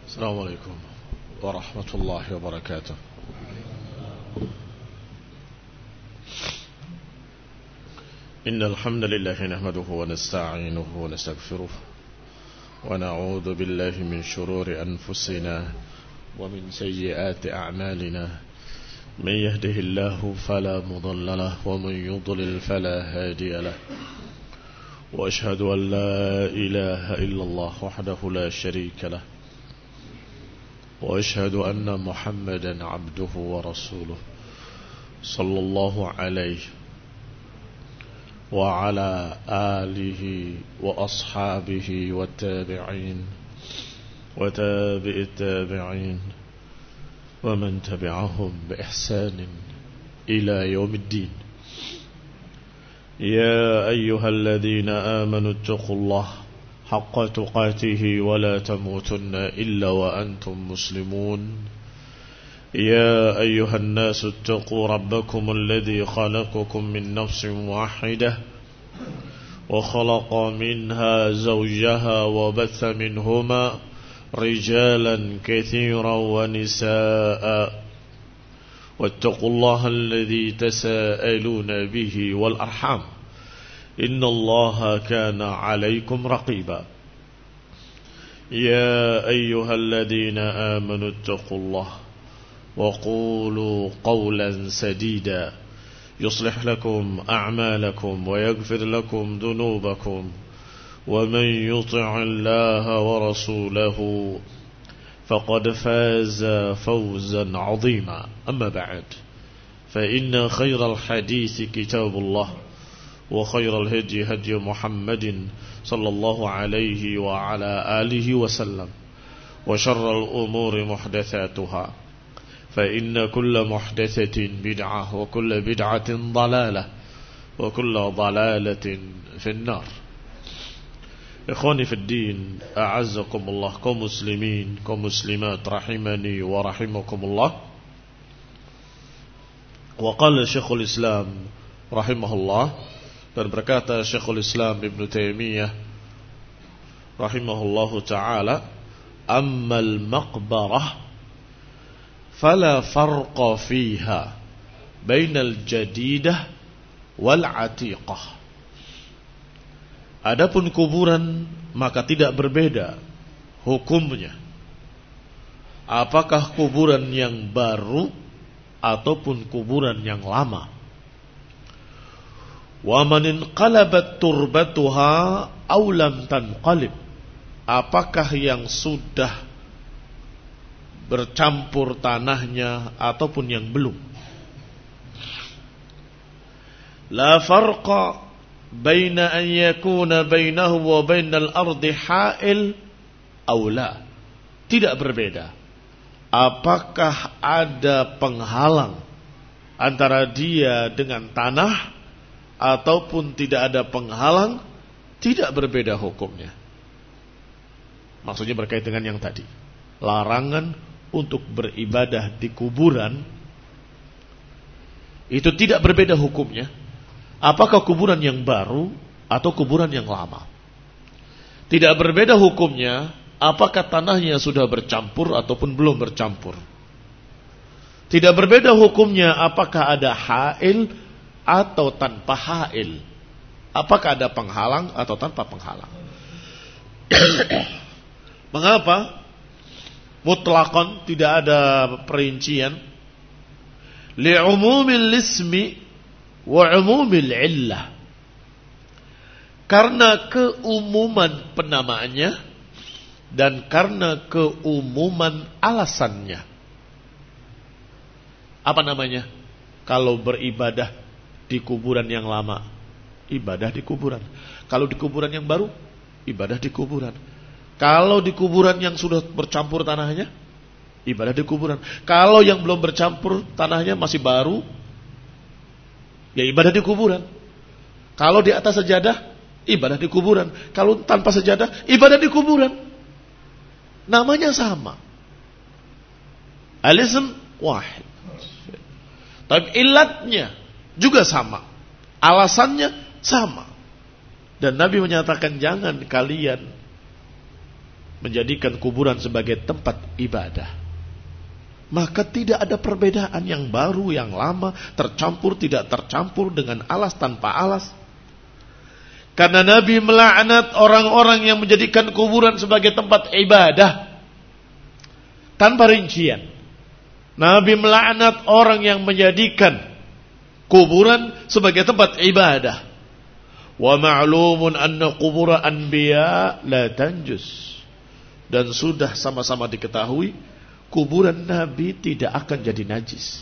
السلام عليكم ورحمة الله وبركاته. إن الحمد لله نحمده ونستعينه ونستغفره ونعوذ بالله من شرور أنفسنا ومن سيئات أعمالنا. من يهده الله فلا مضل له ومن يضلل فلا هادي له. وأشهد أن لا إله إلا الله وحده لا شريك له. وأشهد أن محمدا عبده ورسوله صلى الله عليه وعلى آله وأصحابه والتابعين وتابع التابعين ومن تبعهم بإحسان إلى يوم الدين. يا أيها الذين آمنوا اتقوا الله حق تقاته ولا تموتن إلا وأنتم مسلمون. يا أيها الناس اتقوا ربكم الذي خلقكم من نفس واحدة وخلق منها زوجها وبث منهما رجالا كثيرا ونساء واتقوا الله الذي تساءلون به والأرحام إن الله كان عليكم رقيبا. يا أيها الذين آمنوا اتقوا الله وقولوا قولا سديدا يصلح لكم أعمالكم ويغفر لكم ذنوبكم ومن يطع الله ورسوله فقد فاز فوزا عظيما. أما بعد فإن خير الحديث كتاب الله وخير الهدي هدي محمد صلى الله عليه وعلى آله وسلم وشر الأمور محدثاتها فإن كل محدثة بدعة وكل بدعة ضلالة وكل ضلالة في النار. إخواني في الدين أعزكم الله kaum muslimin kaum muslimat rahimani wa rahimakumullah. Wa qala Syekhul Islam rahimahullah, dan berkata Syekhul Islam Ibn Taimiyah rahimahullahu ta'ala, ammal maqbarah fala farqa fiha bainal jadidah wal atiqah. Adapun kuburan maka tidak berbeda hukumnya, apakah kuburan yang baru ataupun kuburan yang lama. Wa man inqalabat turbatuha aw lam tanqalib, apakah yang sudah bercampur tanahnya ataupun yang belum. La farqa baina an yakuna bainahu wa bainal ardi ha'il aw la, tidak berbeda apakah ada penghalang antara dia dengan tanah ataupun tidak ada penghalang, tidak berbeda hukumnya. Maksudnya berkait dengan yang tadi, larangan untuk beribadah di kuburan itu tidak berbeda hukumnya, apakah kuburan yang baru atau kuburan yang lama. Tidak berbeda hukumnya apakah tanahnya sudah bercampur ataupun belum bercampur. Tidak berbeda hukumnya apakah ada ha'il atau tanpa ha'il, apakah ada penghalang atau tanpa penghalang. Mengapa mutlaqan tidak ada perincian? Li'umumil ismi wa umumil illah, karena keumuman penamaannya dan karena keumuman alasannya. Apa namanya? Kalau beribadah di kuburan yang lama, ibadah di kuburan. Kalau di kuburan yang baru, ibadah di kuburan. Kalau di kuburan yang sudah bercampur tanahnya, ibadah di kuburan. Kalau yang belum bercampur tanahnya masih baru, ya ibadah di kuburan. Kalau di atas sajadah, ibadah di kuburan. Kalau tanpa sajadah, ibadah di kuburan. Namanya sama. Al-ism wahid. Tapi ilatnya juga sama, alasannya sama. Dan Nabi menyatakan jangan kalian menjadikan kuburan sebagai tempat ibadah, maka tidak ada perbedaan yang baru, yang lama, tercampur, tidak tercampur, dengan alas, tanpa alas. Karena Nabi melaknat orang-orang yang menjadikan kuburan sebagai tempat ibadah tanpa rincian. Nabi melaknat orang yang menjadikan kuburan sebagai tempat ibadah. Wa ma'lumun anna qubura anbiya la tanjus. Dan sudah sama-sama diketahui, kuburan Nabi tidak akan jadi najis.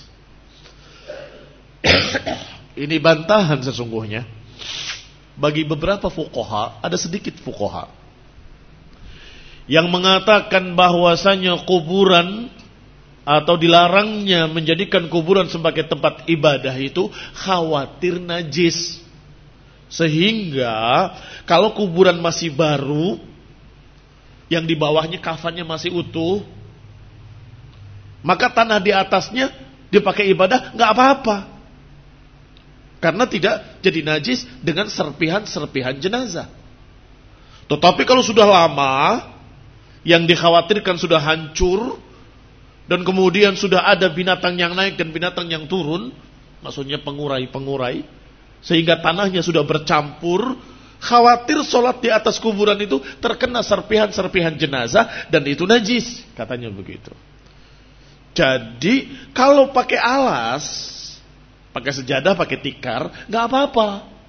Ini bantahan sesungguhnya bagi beberapa fuqaha. Ada sedikit fuqaha yang mengatakan bahwasanya kuburan atau dilarangnya menjadikan kuburan sebagai tempat ibadah itu khawatir najis. Sehingga kalau kuburan masih baru, yang di bawahnya kafannya masih utuh, maka tanah di atasnya dipakai ibadah nggak apa-apa, karena tidak jadi najis dengan serpihan-serpihan jenazah. Tetapi kalau sudah lama, yang dikhawatirkan sudah hancur, dan kemudian sudah ada binatang yang naik dan binatang yang turun, maksudnya pengurai-pengurai, sehingga tanahnya sudah bercampur, khawatir sholat di atas kuburan itu terkena serpihan-serpihan jenazah, dan itu najis, katanya begitu. Jadi kalau pakai alas, pakai sejadah, pakai tikar, nggak apa-apa.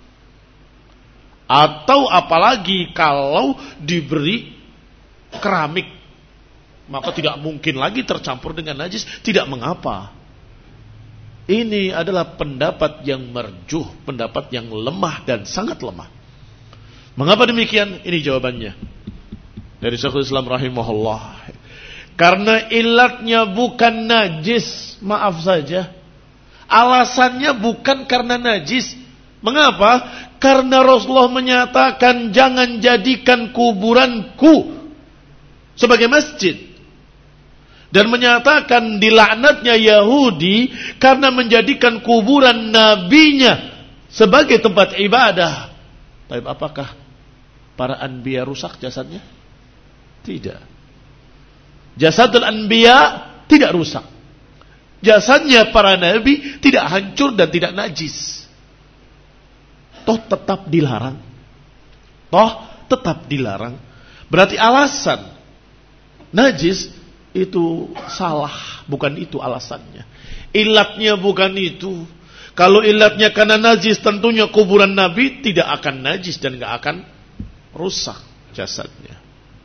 Atau apalagi kalau diberi keramik, maka tidak mungkin lagi tercampur dengan najis, tidak mengapa. Ini adalah pendapat yang marjuh, pendapat yang lemah dan sangat lemah. Mengapa demikian? Ini jawabannya dari Syekhul Islam rahimahullah. Karena ilatnya bukan najis, maaf saja. Alasannya bukan karena najis. Mengapa? Karena Rasulullah menyatakan jangan jadikan kuburanku sebagai masjid, dan menyatakan dilaknatnya Yahudi karena menjadikan kuburan nabinya sebagai tempat ibadah. Tapi apakah para anbiya rusak jasadnya? Tidak. Jasadul anbiya tidak rusak. Jasadnya para nabi tidak hancur dan tidak najis. Toh tetap dilarang. Berarti alasan najis itu salah, bukan itu alasannya. Ilatnya bukan itu. Kalau ilatnya karena najis, tentunya kuburan Nabi tidak akan najis dan gak akan rusak jasadnya.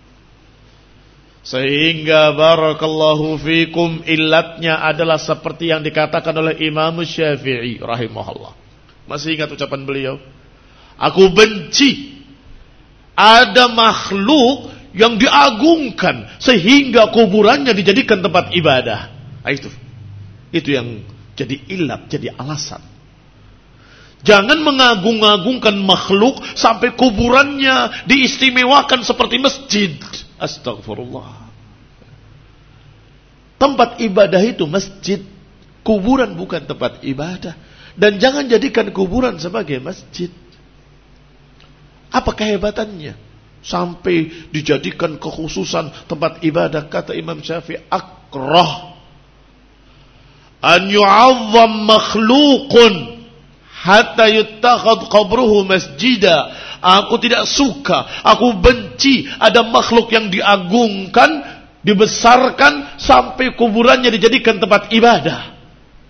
Sehingga barakallahu fikum, ilatnya adalah seperti yang dikatakan oleh Imam Syafi'i rahimahullah. Masih ingat ucapan beliau? Aku benci ada makhluk yang diagungkan sehingga kuburannya dijadikan tempat ibadah. Itu yang jadi ilat, jadi alasan. Jangan mengagung-agungkan makhluk sampai kuburannya diistimewakan seperti masjid. Astagfirullah. Tempat ibadah itu masjid, kuburan bukan tempat ibadah. Dan jangan jadikan kuburan sebagai masjid. Apa kehebatannya sampai dijadikan kekhususan tempat ibadah? Kata Imam Syafi'i, akrah an yu'azzam makhluqun hatta yuttakhad qabruhu masjida. Aku tidak suka, aku benci ada makhluk yang diagungkan, dibesarkan sampai kuburannya dijadikan tempat ibadah.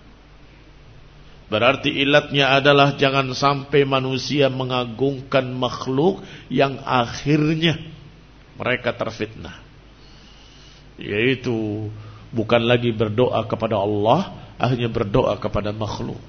Berarti ilatnya adalah jangan sampai manusia mengagungkan makhluk yang akhirnya mereka terfitnah. Yaitu bukan lagi berdoa kepada Allah, akhirnya berdoa kepada makhluk.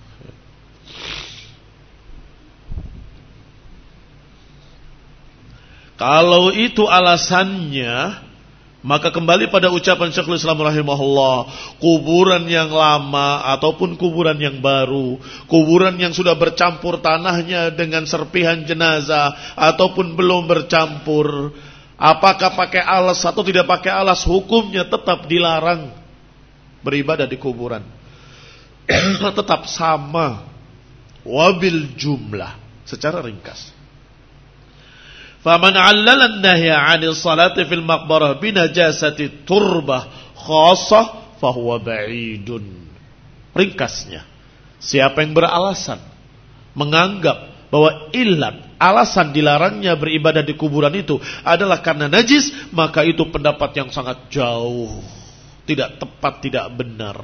Kalau itu alasannya, maka kembali pada ucapan Syekhul Islam rahimahullah, kuburan yang lama ataupun kuburan yang baru, kuburan yang sudah bercampur tanahnya dengan serpihan jenazah ataupun belum bercampur, apakah pakai alas atau tidak pakai alas, hukumnya tetap dilarang beribadah di kuburan. Tetap sama, wabil jumlah, secara ringkas. Faman 'allala an-nahya 'anil salati fil maqbarah binajasati turbah khassah fahuwa ba'idun. Ringkasnya, siapa yang beralasan menganggap bahwa alasan dilarangnya beribadah di kuburan itu adalah karena najis, maka itu pendapat yang sangat jauh, tidak tepat, tidak benar.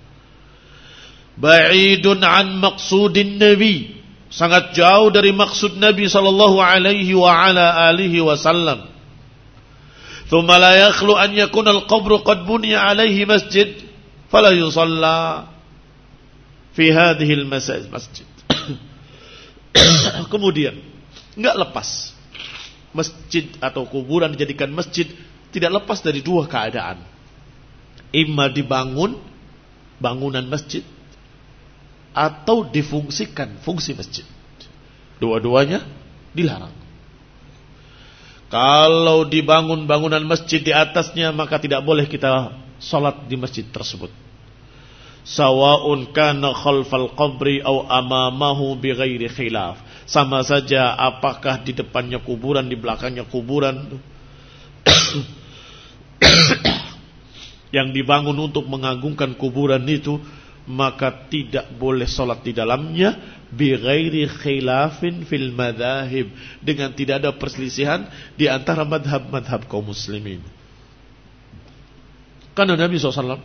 Ba'idun an maqsudin Nabi, sangat jauh dari maksud Nabi sallallahu alaihi wa ala alihi wasallam. Thumma la yakhlu an yakuna al-qabru qad buniya alaihi masjid fala yusalla fi hadhihi al-masjid. Kemudian enggak lepas masjid atau kuburan dijadikan masjid tidak lepas dari dua keadaan. Imma dibangun bangunan masjid atau difungsikan fungsi masjid. Dua-duanya dilarang. Kalau dibangun bangunan masjid di atasnya, maka tidak boleh kita salat di masjid tersebut. Sawa'un kana khalfal qabri aw amamahu bighairi khilaf. Sama saja apakah di depannya kuburan, di belakangnya kuburan. Yang dibangun untuk mengagungkan kuburan itu, maka tidak boleh salat di dalamnya bighairi khilafin fil madzahib, dengan tidak ada perselisihan di antara madhab-madhab kaum muslimin. Karena Nabi SAW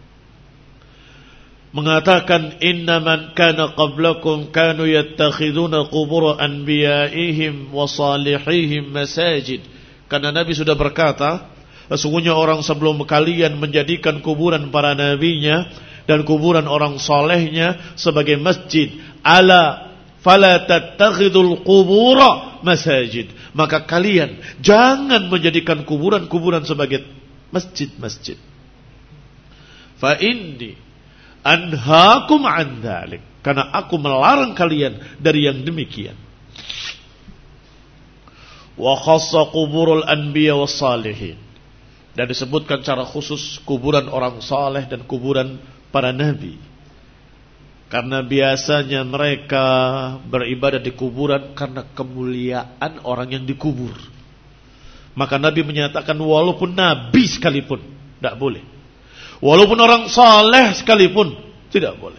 mengatakan, innaman kana qablakum kanu yattakhiduna qubur anbiya'ihim wa salihihim masajid. Karena Nabi sudah berkata, sesungguhnya orang sebelum kalian menjadikan kuburan para nabinya dan kuburan orang solehnya sebagai masjid. Ala fala tattakhidul qubura masajid. Maka kalian jangan menjadikan kuburan-kuburan sebagai masjid-masjid. Fa inni anhaakum an dzalik, karena aku melarang kalian dari yang demikian. Wa khassa quburul anbiya was salihin, dan disebutkan secara khusus kuburan orang saleh dan kuburan para nabi. Karena biasanya mereka beribadah di kuburan karena kemuliaan orang yang dikubur. Maka Nabi menyatakan walaupun nabi sekalipun tidak boleh. Walaupun orang saleh sekalipun tidak boleh.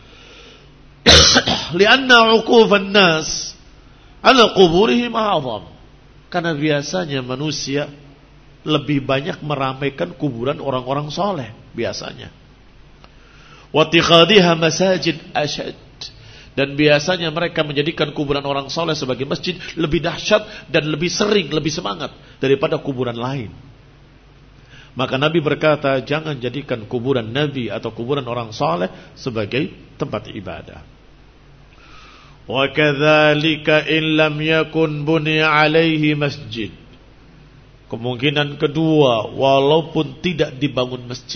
Lianna uqufan nas ala quburihim a'zam. Karena biasanya manusia lebih banyak meramaikan kuburan orang-orang saleh biasanya. Watikhadhiha masajid asyad, dan biasanya mereka menjadikan kuburan orang saleh sebagai masjid lebih dahsyat dan lebih sering, lebih semangat daripada kuburan lain. Maka Nabi berkata, jangan jadikan kuburan Nabi atau kuburan orang saleh sebagai tempat ibadah. Wa kadzalika in lam yakun buniya alaihi masjid. Kemungkinan kedua, walaupun tidak dibangun masjid,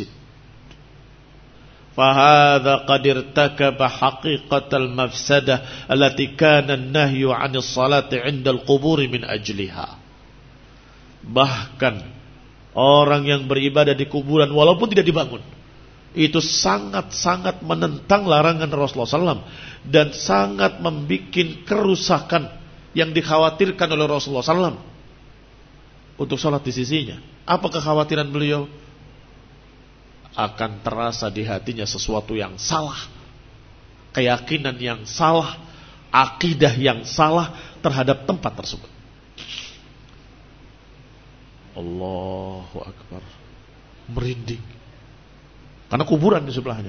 fahadha qad irtakaba haqiqatal mafsadah allati kana an-nahyu 'anil salati 'inda al-qubur min ajliha. Bahkan orang yang beribadah di kuburan walaupun tidak dibangun, itu sangat-sangat menentang larangan Rasulullah SAW dan sangat membuat kerusakan yang dikhawatirkan oleh Rasulullah SAW untuk sholat di sisinya. Apa kekhawatiran beliau? Akan terasa di hatinya sesuatu yang salah, keyakinan yang salah, akidah yang salah terhadap tempat tersebut. Allahu Akbar. Merinding. Karena kuburan di sebelahnya.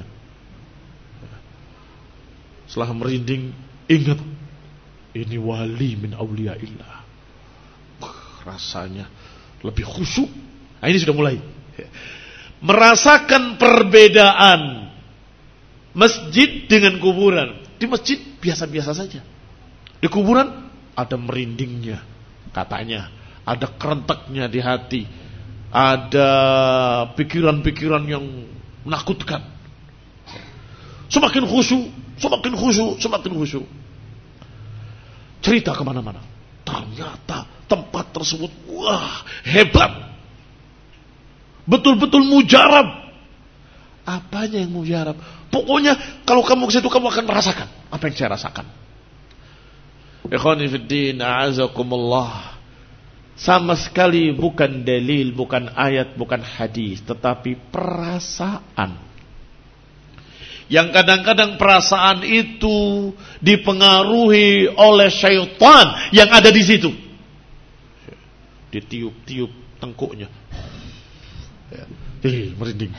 Setelah merinding, ingat, ini wali min awliyaillah. Rasanya lebih khusyuk. Nah, ini sudah mulai merasakan perbedaan masjid dengan kuburan. Di masjid biasa-biasa saja. Di kuburan ada merindingnya katanya, ada kerentaknya di hati, ada pikiran-pikiran yang menakutkan. Semakin khusyuk, semakin khusyuk, semakin khusyuk. Cerita kemana-mana. Ternyata tempat tersebut, wah, hebat. Betul-betul mujarab. Apanya yang mujarab? Pokoknya kalau kamu ke situ kamu akan merasakan apa yang saya rasakan. Ikhwani fiddin, a'azakumullah. sama sekali bukan dalil, bukan ayat, bukan hadis, tetapi perasaan. Yang kadang-kadang perasaan itu dipengaruhi oleh syaitan yang ada di situ. Ditiup-tiup tengkuknya. Merinding.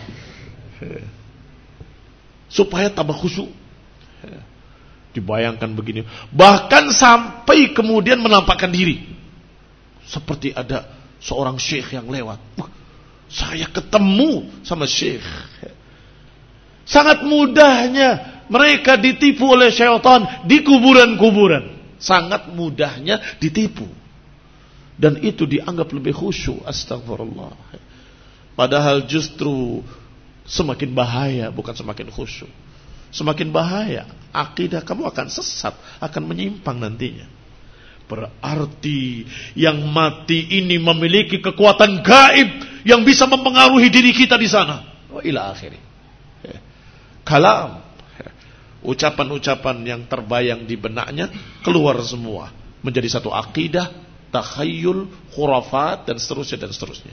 Supaya tambah khusyuk. Dibayangkan begini. Bahkan sampai kemudian menampakkan diri. Seperti ada seorang syekh yang lewat. Saya ketemu sama syekh. Sangat mudahnya mereka ditipu oleh syaitan di kuburan-kuburan. Sangat mudahnya ditipu. Dan itu dianggap lebih khusyuk. Astagfirullah. Padahal justru semakin bahaya, bukan semakin khusyuk. Semakin bahaya. Akidah kamu akan sesat, akan menyimpang nantinya. Berarti yang mati ini memiliki kekuatan gaib yang bisa mempengaruhi diri kita di sana. Wa ila akhiri. Kalam. Ucapan-ucapan yang terbayang di benaknya keluar semua. Menjadi satu akidah, takhayul, khurafat, dan seterusnya dan seterusnya.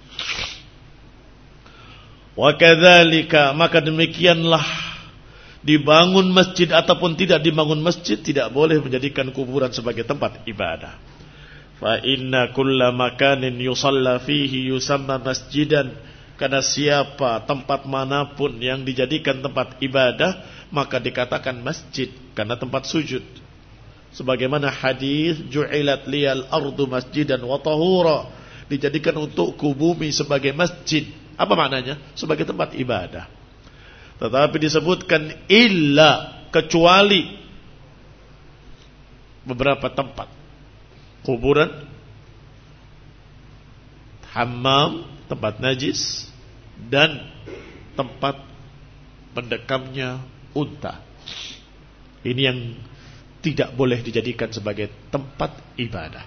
Wa kadzalika, maka demikianlah dibangun masjid ataupun tidak dibangun masjid tidak boleh menjadikan kuburan sebagai tempat ibadah. Fa inna kulla makanin yusalla fihi yusamma masjidan. Karena siapa tempat manapun yang dijadikan tempat ibadah maka dikatakan masjid karena tempat sujud. Sebagaimana hadis ju'ilat liyal ardu masjidan wa tahura, dijadikan untukku bumi sebagai masjid. Apa maknanya? Sebagai tempat ibadah. Tetapi disebutkan illa, kecuali beberapa tempat. Kuburan, hammam, tempat najis, dan tempat mendekamnya unta. Ini yang tidak boleh dijadikan sebagai tempat ibadah.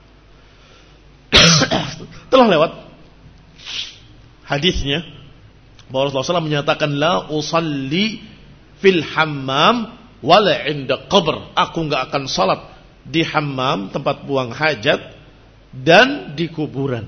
Telah lewat hadisnya bahwa Rasulullah SAW menyatakan la usalli fil hammam wala inda qabr. Aku enggak akan salat di hammam, tempat buang hajat, dan di kuburan.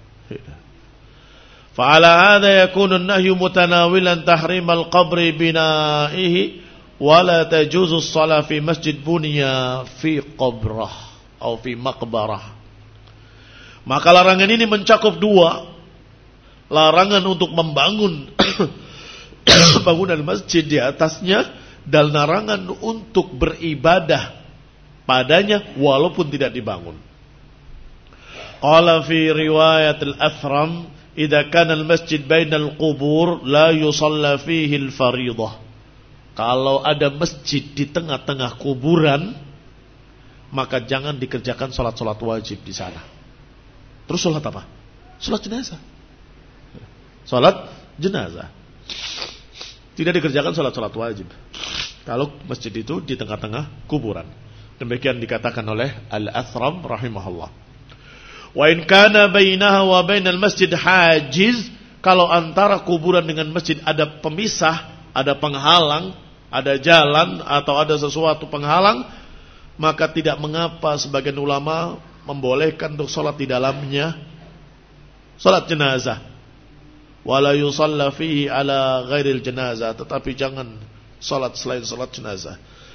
Fa ala hadha yakunu an-nahyu mutanawilan tahrim al-qabr bina'ihi wala tajuzu as-salat fi masjid bunya fi qabrah atau fi maqbarah. Maka larangan ini mencakup dua. Larangan untuk membangun bangunan masjid di atasnya dan larangan untuk beribadah padanya walaupun tidak dibangun. Qala fi riwayat al-Athram idza kana al-masjid bainal qubur la yusalla fihi al-fariidah. Kalau ada masjid di tengah-tengah kuburan maka jangan dikerjakan salat-salat wajib di sana. Terus salat apa? Salat jenazah. Salat jenazah. Tidak dikerjakan salat-salat wajib kalau masjid itu di tengah-tengah kuburan. Demikian dikatakan oleh Al-Athram rahimahullah. Wa in kana bainaha wa bainal masjid hajiz, kalau antara kuburan dengan masjid ada pemisah, ada penghalang, ada jalan atau ada sesuatu penghalang, maka tidak mengapa sebagian ulama membolehkan untuk salat di dalamnya, salat jenazah. Wala yusalla fihi ala ghairil jenazah, tetapi jangan salat selain salat jenazah.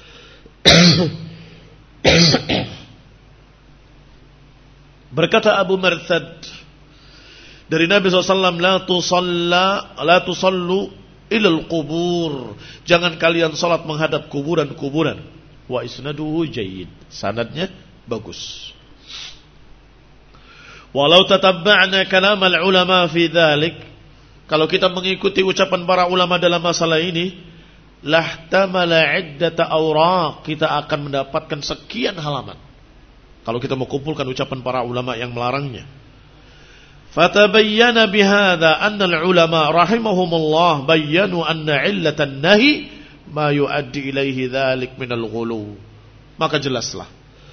Berkata Abu Marthad dari Nabi SAW, la tusallu ilal qubur, jangan kalian salat menghadap kuburan-kuburan. Wa isnaduhu jayyid, sanadnya bagus. Walau tatabba'na kalam al-ulama fi dhalik, kalau kita mengikuti ucapan para ulama dalam masalah ini, lahtamala iddata awraq, kita akan mendapatkan sekian halaman. Kalau kita mau kumpulkan ucapan para ulama yang melarangnya. Fatabayyana bihadza anna al-ulama rahimahumullah bayyanu anna illatan nahi ma yuaddi ilaihi dzalik min al-ghulu. Maka jelaslah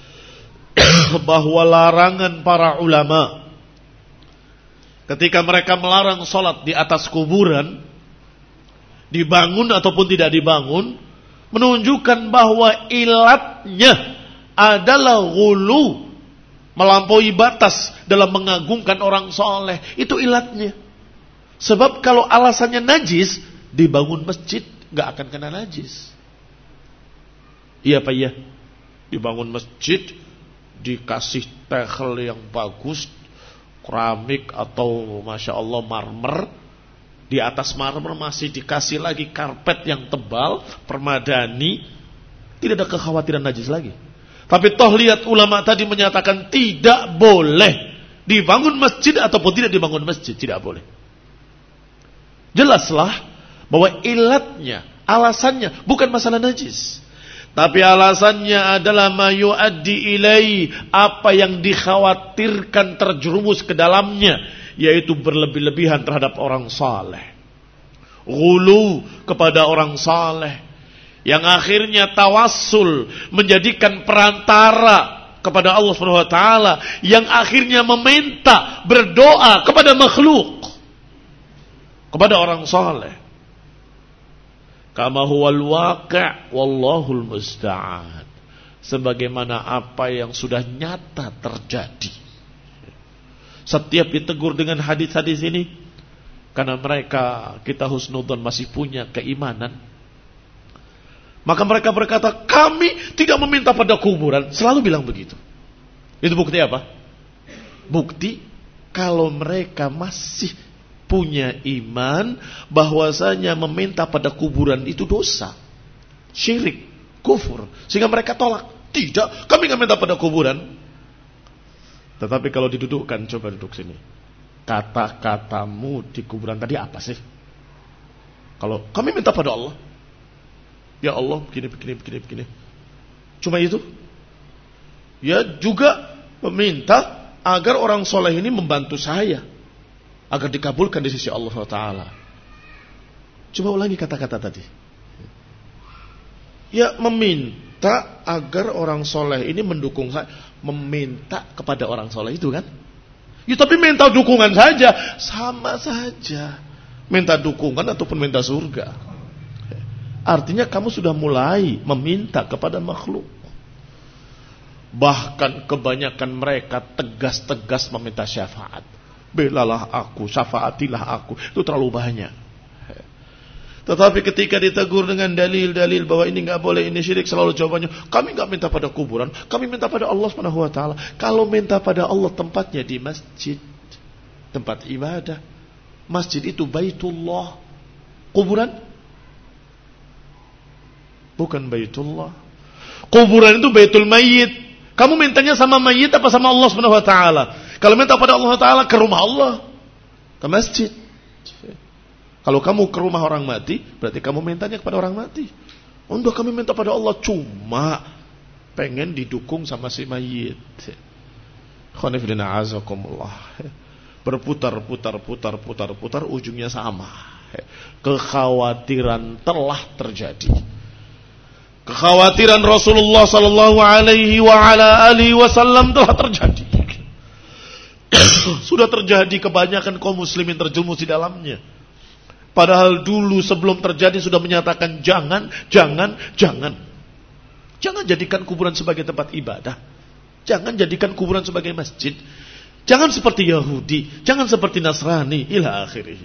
bahwa larangan para ulama ketika mereka melarang salat di atas kuburan, dibangun ataupun tidak dibangun, menunjukkan bahwa ilatnya adalah ghulu, melampaui batas dalam mengagungkan orang soleh. Itu ilatnya. Sebab kalau alasannya najis, dibangun masjid gak akan kena najis. Iya Pak ya? Dibangun masjid, dikasih tegel yang bagus, keramik atau Masya Allah marmer. Di atas marmer masih dikasih lagi karpet yang tebal, permadani. Tidak ada kekhawatiran najis lagi. Tapi toh lihat ulama tadi menyatakan tidak boleh dibangun masjid ataupun tidak dibangun masjid. Tidak boleh. Jelaslah bahwa ilatnya, alasannya bukan masalah najis. Tapi alasannya adalah ma yuaddi ilai, apa yang dikhawatirkan terjerumus ke dalamnya, yaitu berlebih-lebihan terhadap orang saleh. Ghulu kepada orang saleh, yang akhirnya tawassul menjadikan perantara kepada Allah Subhanahu wa taala, yang akhirnya meminta berdoa kepada makhluk, kepada orang saleh. Kama huwal waqi' wallahul musta'an. Sebagaimana apa yang sudah nyata terjadi. Setiap ditegur dengan hadis-hadis ini, karena mereka, kita husnudzon, masih punya keimanan, maka mereka berkata, kami tidak meminta pada kuburan. Selalu bilang begitu. Itu bukti apa? Bukti kalau mereka masih punya iman bahwasanya meminta pada kuburan itu dosa, syirik, kufur, sehingga mereka tolak. Tidak, kami nggak minta pada kuburan. Tetapi kalau didudukkan, coba duduk sini, kata-katamu di kuburan tadi apa sih? Kalau kami minta pada Allah, ya Allah begini. Cuma itu. Ya juga meminta agar orang soleh ini membantu saya, agar dikabulkan di sisi Allah Ta'ala. Coba ulangi kata-kata tadi. Ya meminta agar orang soleh ini mendukung saya. Meminta kepada orang soleh itu kan. Ya tapi minta dukungan saja, sama saja. Minta dukungan ataupun minta surga. Artinya kamu sudah mulai meminta kepada makhluk. Bahkan kebanyakan mereka tegas-tegas meminta syafaat. Belalah aku, syafaatilah aku. Itu terlalu banyak. Tetapi ketika ditegur dengan dalil-dalil bahwa ini enggak boleh, ini syirik, selalu jawabannya, kami enggak minta pada kuburan, kami minta pada Allah Subhanahu wa taala. Kalau minta pada Allah, tempatnya di masjid, tempat ibadah. Masjid itu Baitullah. Kuburan bukan Baitullah. Kuburan itu Baitul Mayyit. Kamu mintanya sama mayit apa sama Allah Subhanahu wa taala? Kalau minta pada Allah Ta'ala, ke rumah Allah, ke masjid. Kalau kamu ke rumah orang mati, berarti kamu mintanya kepada orang mati. Untuk kami minta pada Allah, cuma pengen didukung sama si mayit. Khonifidina azakumullah. Berputar, ujungnya sama. Kekhawatiran telah terjadi. Kekhawatiran Rasulullah sallallahu alaihi wasallam telah terjadi. Sudah terjadi, kebanyakan kaum muslimin terjerumus di dalamnya. Padahal dulu sebelum terjadi sudah menyatakan jangan jadikan kuburan sebagai tempat ibadah. Jangan jadikan kuburan sebagai masjid. Jangan seperti Yahudi, jangan seperti Nasrani, ila akhirih.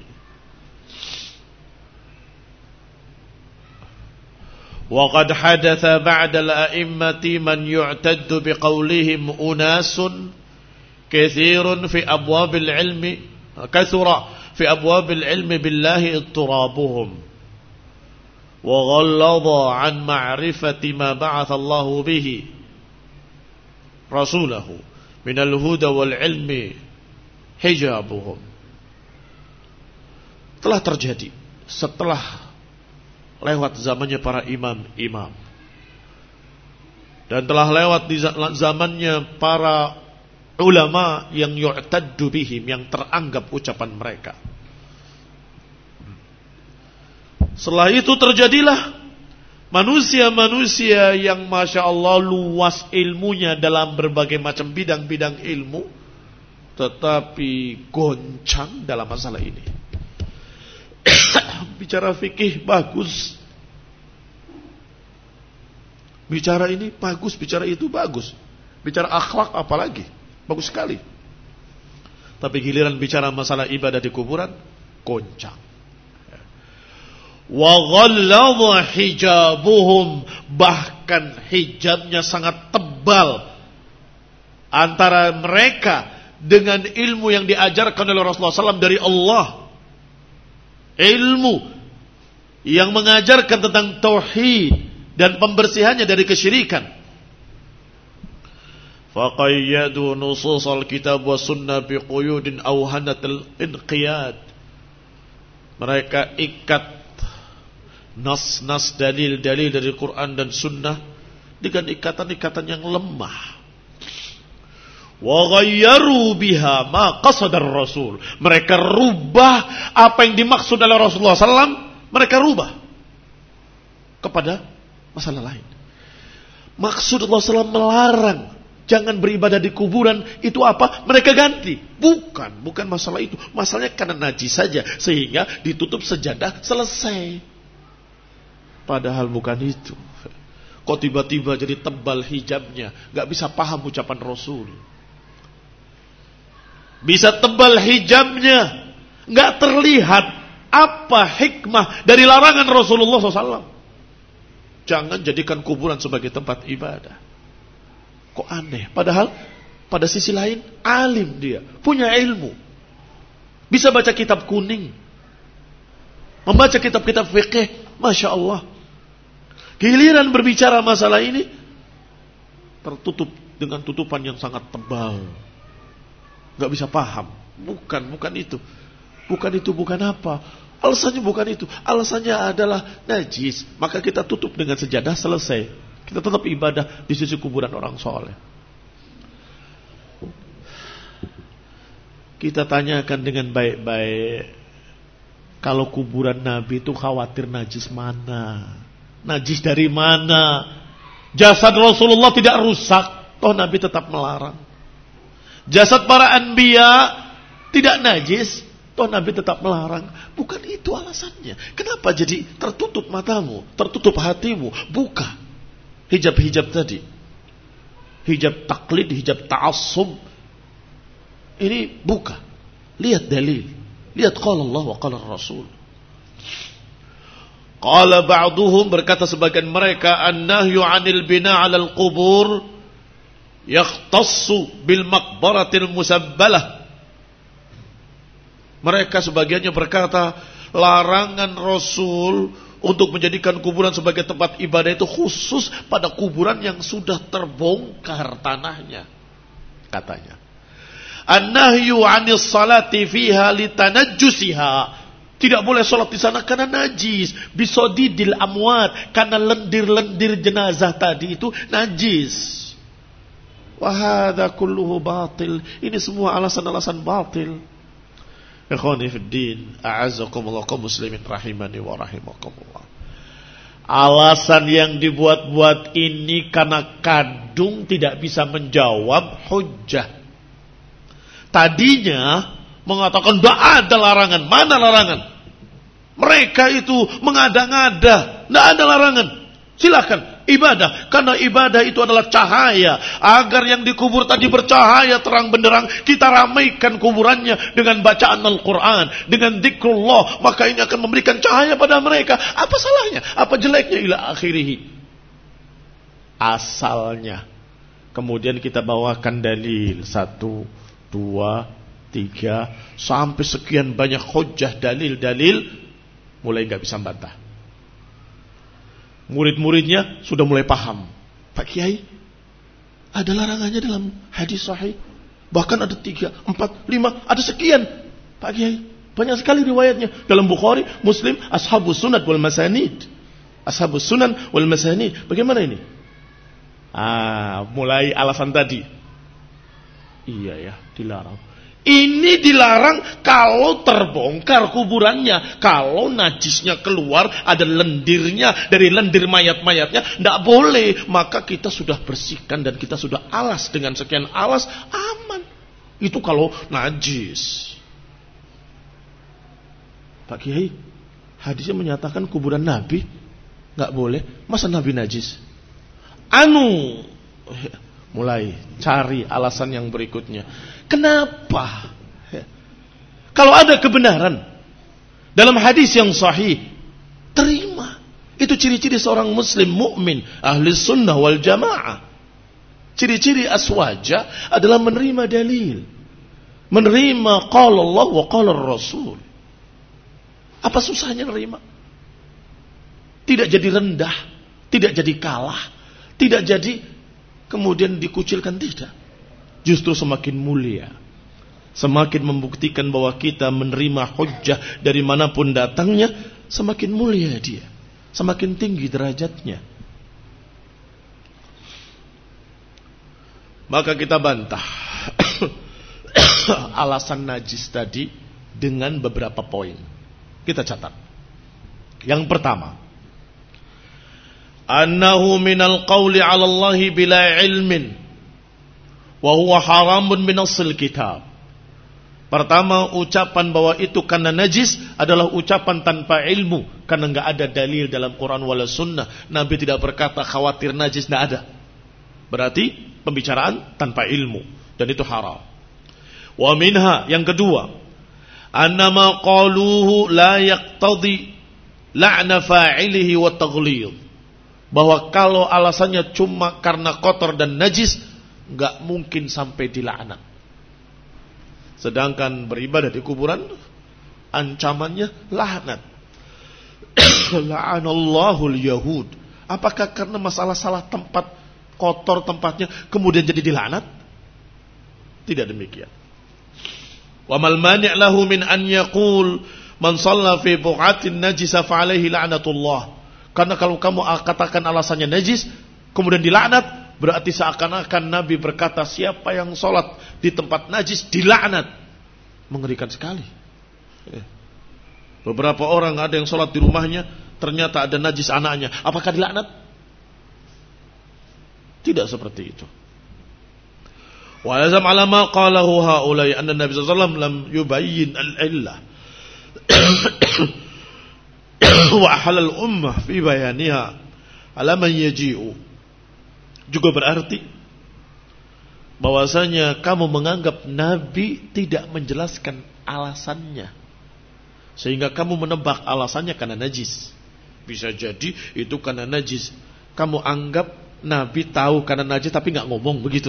Wa qad hadatha ba'da al-a'immati man yu'taddu biqaulihim unasun kathirun fi abwabil ilmi kathura fi abwabil ilmi billahi ittirabuhum wa ghallada an ma'rifati ma ba'atha Allah bihi rasulahu min al-huda wal ilmi hijabuhum. Telah terjadi setelah lewat zamannya para imam-imam, dan telah lewat di zamannya para ulama yang yu'taddu bihim, yang teranggap ucapan mereka. Setelah itu terjadilah manusia-manusia yang Masya Allah luas ilmunya dalam berbagai macam bidang-bidang ilmu, tetapi goncang dalam masalah ini. Bicara fikih bagus, bicara ini bagus, bicara itu bagus, bicara akhlak apalagi. Bagus sekali. Tapi giliran bicara masalah ibadah di kuburan, goncang. Wa ghalladha hijabuhum, bahkan hijabnya sangat tebal antara mereka dengan ilmu yang diajarkan oleh Rasulullah SAW dari Allah. Ilmu yang mengajarkan tentang tauhid dan pembersihannya dari kesyirikan. Faqayyadu nusus al-kitab wa sunnah biquyudin awhanatil inqiyad. Mereka ikat nas-nas dalil-dalil dari Quran dan sunnah dengan ikatan-ikatan yang lemah. Wa ghayyaru biha ma qasadar rasul. Mereka rubah apa yang dimaksud oleh Rasulullah SAW, mereka rubah kepada masalah lain. Maksud Allah SAW melarang jangan beribadah di kuburan, itu apa? Mereka ganti. Bukan masalah itu. Masalahnya karena najis saja, sehingga ditutup sejadah, selesai. Padahal bukan itu. Kok tiba-tiba jadi tebal hijabnya, gak bisa paham ucapan Rasul. Bisa tebal hijabnya, gak terlihat apa hikmah dari larangan Rasulullah SAW. Jangan jadikan kuburan sebagai tempat ibadah. Kok aneh? Padahal pada sisi lain alim dia, punya ilmu, bisa baca kitab kuning, membaca kitab-kitab fikih, masya Allah. Giliran berbicara masalah ini tertutup dengan tutupan yang sangat tebal, nggak bisa paham. Bukan itu, bukan apa? Alasannya bukan itu. Alasannya adalah najis, maka kita tutup dengan sejadah, selesai. Kita tetap ibadah di sisi kuburan orang soleh. Kita tanyakan dengan baik-baik, kalau kuburan Nabi itu khawatir najis mana? Najis dari mana? Jasad Rasulullah tidak rusak, toh Nabi tetap melarang. Jasad para anbiya tidak najis, toh Nabi tetap melarang. Bukan itu alasannya. Kenapa jadi tertutup matamu, tertutup hatimu? Buka hijab-hijab tadi, hijab taklid, hijab ta'assub. Ini buka, lihat dalil, lihat qala Allah wa qala Rasul. Qala ba'duhum, berkata sebagian mereka, an-nahyu 'anil bina' 'alal qubur yakhtassu bil maqbaratil musabbalah. Mereka sebagiannya berkata, larangan Rasul untuk menjadikan kuburan sebagai tempat ibadah itu khusus pada kuburan yang sudah terbongkar tanahnya, katanya. An-nahyu 'anis salati fiha litanajjusiha. Tidak boleh salat di sana karena najis. Bisodidil amwat, karena lendir-lendir jenazah tadi itu najis. Wa hadza kulluhu batil. Ini semua alasan-alasan batil. Ikhwani fid din, a'azzakumullah kaum muslimin rahimani wa rahimakumullah. Alasan yang dibuat-buat ini karena kadung tidak bisa menjawab hujjah. Tadinya mengatakan tidak ada larangan. Mana larangan? Mereka itu mengada-ngada, tidak ada larangan. Silakan ibadah, karena ibadah itu adalah cahaya. Agar yang dikubur tadi bercahaya terang benderang, kita ramaikan kuburannya dengan bacaan Al-Quran, dengan zikrullah, maka ini akan memberikan cahaya pada mereka. Apa salahnya? Apa jeleknya? Ila akhirih. Asalnya. Kemudian kita bawakan dalil 1, 2, 3 sampai sekian banyak hujjah, dalil-dalil, mulai gak bisa bantah. Murid-muridnya sudah mulai paham. Pak Kiai, ada larangannya dalam hadis sahih. Bahkan ada 3, 4, 5, ada sekian. Pak Kiai, banyak sekali riwayatnya. Dalam Bukhari, Muslim, Ashabus Sunan wal Masanid. Ashabus Sunan wal Masanid. Bagaimana ini? Mulai alasan tadi. Iya ya, dilarang. Ini dilarang kalau terbongkar kuburannya. Kalau najisnya keluar, ada lendirnya, dari lendir mayat-mayatnya, tidak boleh. Maka kita sudah bersihkan dan kita sudah alas dengan sekian alas, aman. Itu kalau najis. Pak Kiai, hadisnya menyatakan kuburan Nabi nggak boleh. Masa Nabi najis? Mulai cari alasan yang berikutnya. Kenapa? Kalau ada kebenaran dalam hadis yang sahih, terima. Itu ciri-ciri seorang muslim mukmin, ahli sunnah wal jamaah. Ciri-ciri aswaja adalah menerima dalil, menerima qala Allah wa qala Rasul. Apa susahnya menerima? Tidak jadi rendah, tidak jadi kalah, tidak jadi kemudian dikucilkan, tidak. Justru semakin mulia, semakin membuktikan bahwa kita menerima hujjah dari manapun datangnya, semakin mulia dia, semakin tinggi derajatnya. Maka kita bantah alasan najis tadi dengan beberapa poin. Kita catat. Yang pertama, annahu minal qawli 'ala Allah bila ilmin wa huwa haramun min asl kitab. Pertama, ucapan bahwa itu karena najis adalah ucapan tanpa ilmu, karena enggak ada dalil dalam Quran wala sunnah. Nabi tidak berkata khawatir najis, enggak ada. Berarti pembicaraan tanpa ilmu, dan itu haram. Wa minha, yang kedua, annama qaluhu la yaqtadi la'na fa'ilihi wa taghlid. Bahwa kalau alasannya cuma karena kotor dan najis, enggak mungkin sampai dilaknat. Sedangkan beribadah di kuburan, ancamannya laknat. La'anallahul yahud. Apakah karena masalah salah tempat, kotor tempatnya, kemudian jadi dilaknat? Tidak demikian. Wa mal mani' lahu min an yaqul man shalla fi buqatin najisa fa alaihi la'natullah. Karena kalau kamu katakan alasannya najis, kemudian dilaknat, berarti seakan-akan Nabi berkata siapa yang sholat di tempat najis dilaknat. Mengerikan sekali. Beberapa orang ada yang sholat di rumahnya, ternyata ada najis anaknya. Apakah dilaknat? Tidak seperti itu. Wa lazam ala ma qalahu haula'i anna Nabi sallallahu alaihi wasallam lam yubayyin al-illah. Wa halal ummah fi bayaniha ala man yaji'u. Juga berarti bahwasanya kamu menganggap Nabi tidak menjelaskan alasannya, sehingga kamu menebak alasannya karena najis. Bisa jadi itu karena najis. Kamu anggap Nabi tahu karena najis tapi enggak ngomong begitu.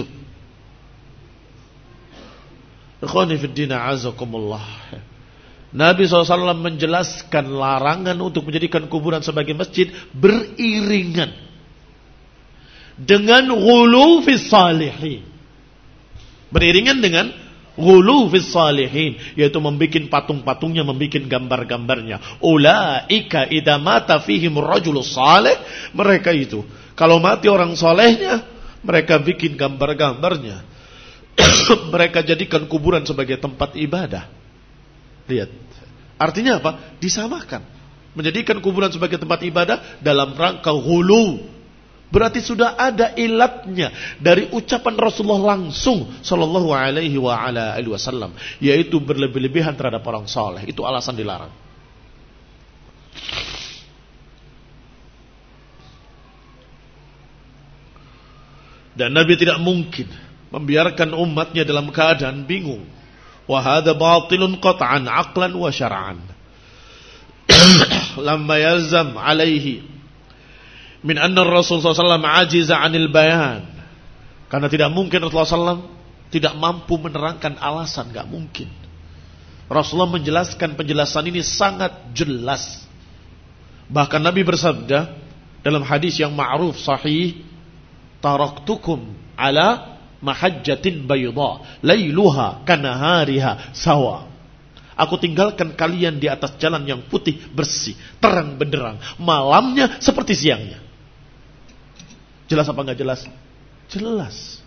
Ikhwani fid din a'azakumullah. Nabi SAW menjelaskan larangan untuk menjadikan kuburan sebagai masjid beriringan dengan ghulu fis salihin. Beriringan dengan ghulu fis salihin, yaitu membikin patung-patungnya, membikin gambar-gambarnya. Ulaika idza mata fihim rajul salih, mereka itu kalau mati orang solehnya, mereka bikin gambar-gambarnya. Mereka jadikan kuburan sebagai tempat ibadah. Lihat, artinya apa? Disamakan. Menjadikan kuburan sebagai tempat ibadah dalam rangka ghulu. Berarti sudah ada ilatnya dari ucapan Rasulullah langsung sallallahu alaihi wa ala alihi wasallam, yaitu berlebih-lebihan terhadap orang saleh. Itu alasan dilarang. Dan Nabi tidak mungkin membiarkan umatnya dalam keadaan bingung. Wa hadza batilun qat'an aqlan wa syar'an. Lamma yalzam alaihi min anna Rasul sallallahu ajiza 'anil bayan. Karena tidak mungkin Rasulullah sallallahu tidak mampu menerangkan alasan, enggak mungkin. Rasulullah menjelaskan penjelasan ini sangat jelas. Bahkan Nabi bersabda dalam hadis yang ma'ruf sahih, taraktukum ala mahajjatin bayda lailuha kanahariha sawa. Aku tinggalkan kalian di atas jalan yang putih bersih, terang benderang, malamnya seperti siangnya. Jelas apa enggak jelas? Jelas.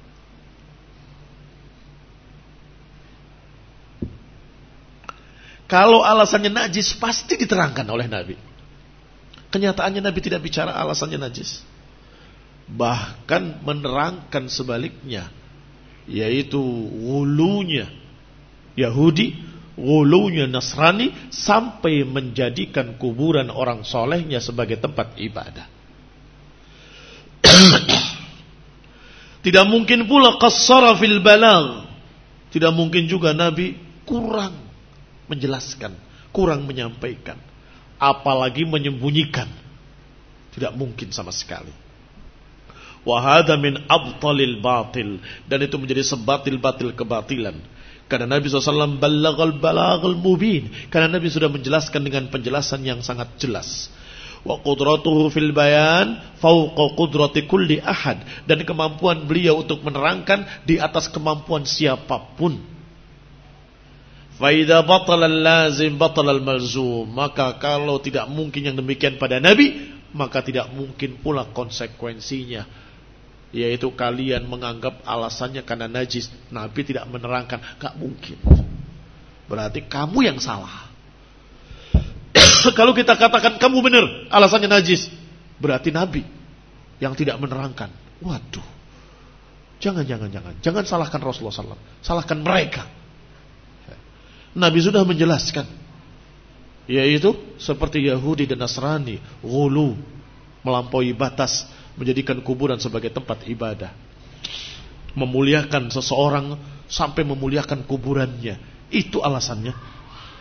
Kalau alasannya najis pasti diterangkan oleh Nabi. Kenyataannya Nabi tidak bicara alasannya najis. Bahkan menerangkan sebaliknya, yaitu ghulunya Yahudi, ghulunya Nasrani, sampai menjadikan kuburan orang solehnya sebagai tempat ibadah. Tidak mungkin pula qassara fil balagh. Tidak mungkin juga Nabi kurang menjelaskan, kurang menyampaikan, apalagi menyembunyikan. Tidak mungkin sama sekali. Wa hadza min abtalil batil, dan itu menjadi sebatil-batil kebatilan. Karena Nabi SAW ballaghal balaghal mubin, karena Nabi sudah menjelaskan dengan penjelasan yang sangat jelas. Wa qudratuhu fil bayan fawqa qudrati kulli ahad, dan kemampuan beliau untuk menerangkan di atas kemampuan siapapun. Fa idza batala al-lazim batala al-malzum, maka kalau tidak mungkin yang demikian pada Nabi, maka tidak mungkin pula konsekuensinya, yaitu kalian menganggap alasannya karena najis Nabi tidak menerangkan. Gak mungkin. Berarti kamu yang salah. Kalau kita katakan kamu benar alasannya najis, berarti Nabi yang tidak menerangkan. Waduh, jangan salahkan Rasulullah SAW, salahkan mereka. Nabi sudah menjelaskan, yaitu seperti Yahudi dan Nasrani, ghulu, melampaui batas, menjadikan kuburan sebagai tempat ibadah, memuliakan seseorang sampai memuliakan kuburannya. Itu alasannya.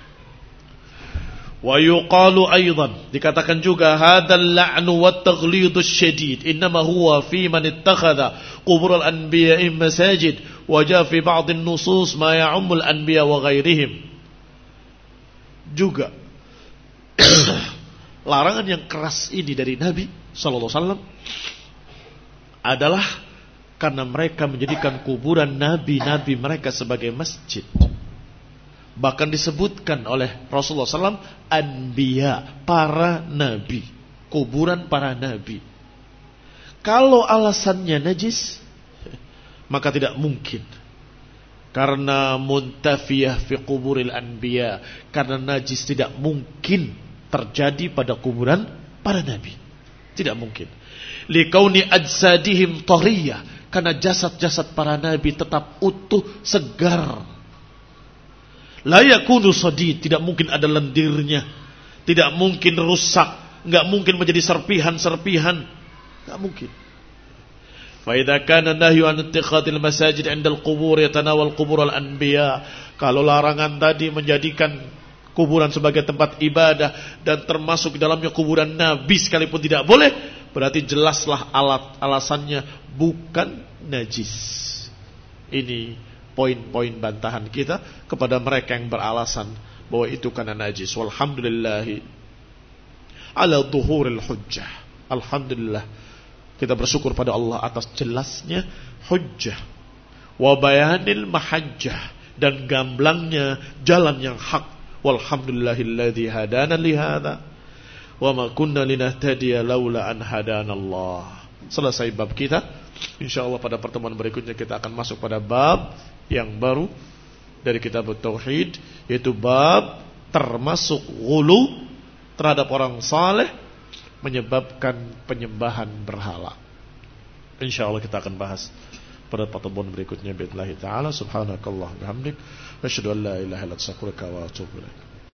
Wa yuqalu aidan, dikatakan juga hadzal la'nu wat taghlidus syadid innama huwa fi man ittakhadha qubur al anbiya'i masajid wa jaa fi ba'd an nusus ma ya'ummu al anbiya wa ghairihim. Juga larangan yang keras ini dari Nabi sallallahu alaihi wasallam adalah karena mereka menjadikan kuburan nabi-nabi mereka sebagai masjid. Bahkan disebutkan oleh Rasulullah SAW anbiya, para nabi, kuburan para nabi. Kalau alasannya najis, maka tidak mungkin. Karena muntafiyah fi kuburil anbiya, karena najis tidak mungkin terjadi pada kuburan para nabi. Tidak mungkin. Likauni ajsadihim tariyah, karena jasad-jasad para nabi tetap utuh, segar. La yakunu sadid, tidak mungkin ada lendirnya, tidak mungkin rusak, enggak mungkin menjadi serpihan-serpihan, enggak mungkin. Fa idza kana nahyu an ittikhadil masajid 'inda al-qubur yatanawal qubur al-anbiya, kalau larangan tadi menjadikan kuburan sebagai tempat ibadah dan termasuk dalamnya kuburan nabi sekalipun tidak boleh, berarti jelaslah alasannya bukan najis. Ini poin-poin bantahan kita kepada mereka yang beralasan bahwa itu karena najis. Walhamdulillahi ala dhuhuril hujjah. Alhamdulillah, kita bersyukur pada Allah atas jelasnya hujjah, wa bayanil mahajjah, dan gamblangnya jalan yang hak. Walhamdulillahilladzi hadana li hadza wa ma kunna linahtadiya laula an hadanallah. Selesai bab kita. Insyaallah pada pertemuan berikutnya kita akan masuk pada bab yang baru dari kitab Tauhid, yaitu bab termasuk ghulu terhadap orang saleh menyebabkan penyembahan berhala. Insyaallah kita akan bahas pada pertemuan berikutnya billahi taala. Subhanakallah wa bihamdik, asyhadu an la ilaha illa anta astaghfiruka wa atubu ilaik.